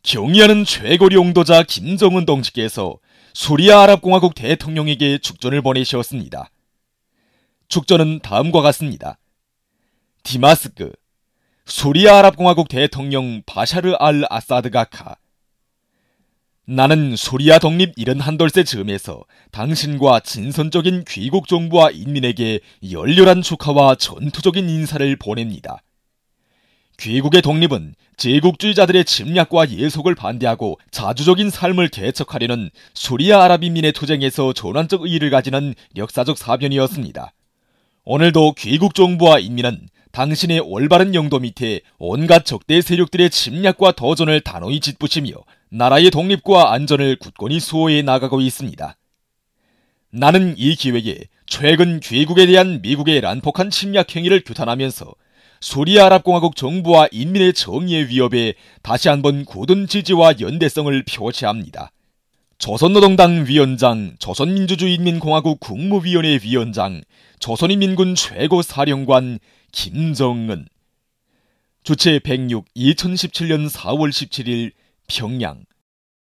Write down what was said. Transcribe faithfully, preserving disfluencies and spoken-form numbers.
경의하는 최고리 용도자 김정은 동지께서 수리아아랍공화국 대통령에게 축전을 보내셨습니다. 축전은 다음과 같습니다. 디마스크, 수리아아랍공화국 대통령 바샤르 알 아사드가 카. 나는 수리아 독립 칠십일 돌세 즈음에서 당신과 진선적인 귀국 정부와 인민에게 열렬한 축하와 전투적인 인사를 보냅니다. 귀국의 독립은 제국주의자들의 침략과 예속을 반대하고 자주적인 삶을 개척하려는 수리아 아랍인민의 투쟁에서 전환적 의의를 가지는 역사적 사변이었습니다. 오늘도 귀국 정부와 인민은 당신의 올바른 영도 밑에 온갖 적대 세력들의 침략과 도전을 단호히 짓부시며 나라의 독립과 안전을 굳건히 수호해 나가고 있습니다. 나는 이 기회에 최근 귀국에 대한 미국의 난폭한 침략 행위를 규탄하면서 수리아아랍공화국 정부와 인민의 정의의 위협에 다시 한번 굳은 지지와 연대성을 표시합니다. 조선노동당 위원장, 조선민주주의인민공화국 국무위원회 위원장, 조선인민군 최고사령관 김정은. 주체 백육 이천십칠 년 사월 십칠일 평양.